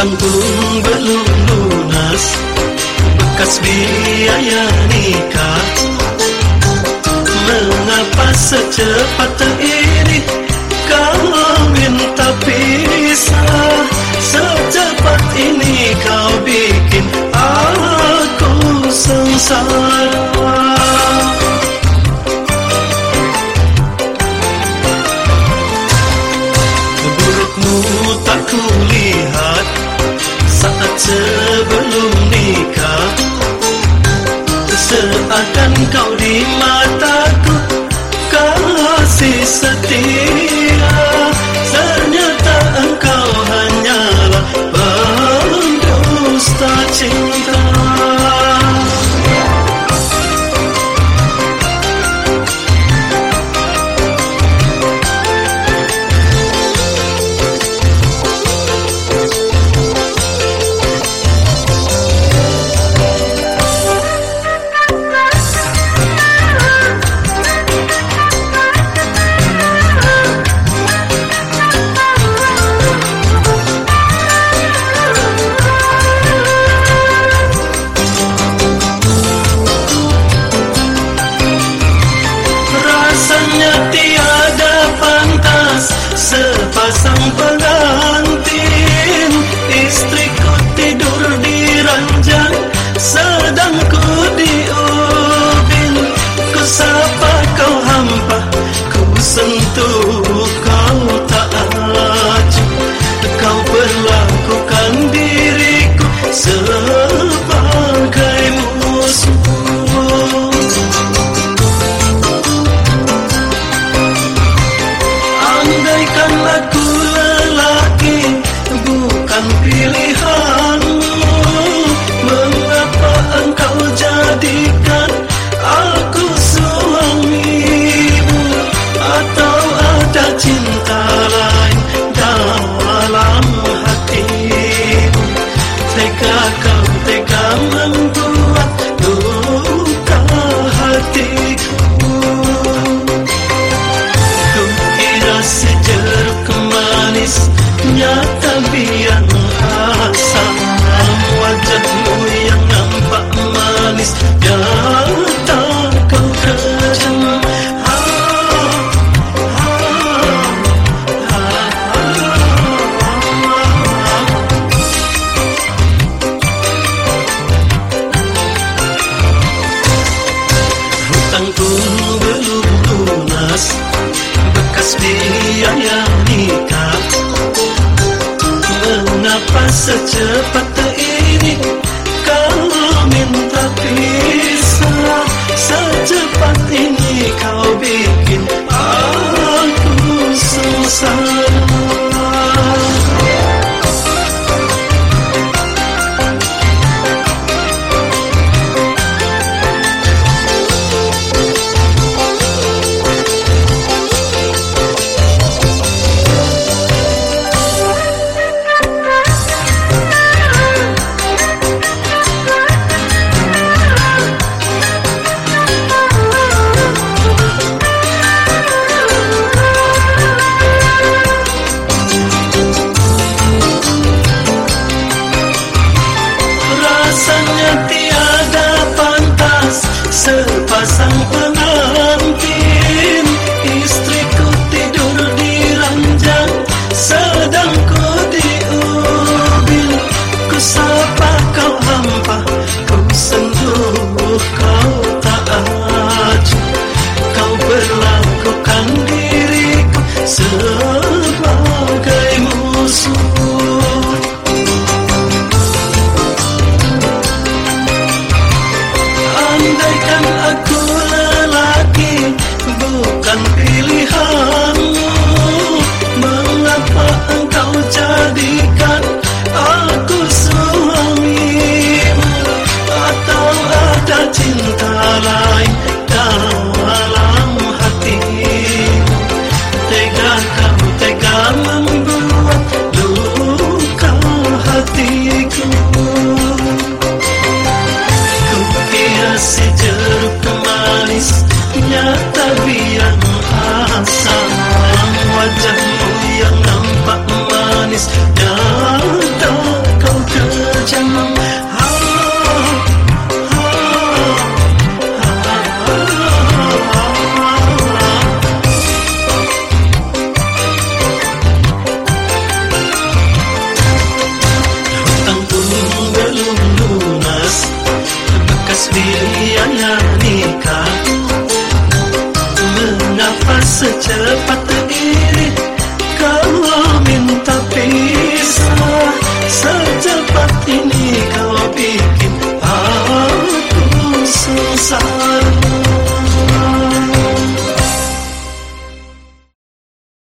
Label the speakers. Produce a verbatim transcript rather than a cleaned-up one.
Speaker 1: hutang pun belum lunas, bekas biaya nikah. Mengapa secepat ini kau minta pisah? Secepat ini kau bikin aku sengsara. Burukmu tak kulihat saat sebelum nikah, seakan kau di mataku kasih setia. Ternyata engkau hanyalah pendusta cinta. Tiada pantas sepasang pengantin, istriku tidur di ranjang sedang ku diubin. Ku sapa kau hampa, ku sentuh kau tak aju. Kau perlakukan diriku sebagai musuh. Andaikan aku lelaki bukan pilihanmu, mengapa engkau jadikan aku suamimu? Atau ada cinta lain dalam hatimu? Tega kau tega membuat luka hatiku. Sejeruk manis nyata biang asam, wajahmu yang nampak manis nyata kau kejam. Ha, ha, ha, ha. Hutang pun belum lunas, bekas biaya nikah. Mengapa secepat ini kau minta pisah? Secepat ini kau bikin aku sengsara. Rasanya tiada pantas sepasang pengantin, istriku tidur di ranjang sedang ku diubin. Ku sapa kau hampa, ku sentuh kau tak aju. Kau perlakukan diriku sebagai musuh. Andaikan aku lelaki bukan pilihanmu, mengapa engkau jadikan aku suamimu? Atau ada cinta lain dalam hatimu? Tega kau tega membuat luka hatiku. Sejeruk manis nyata biang asam, wajahmu yang nampak manis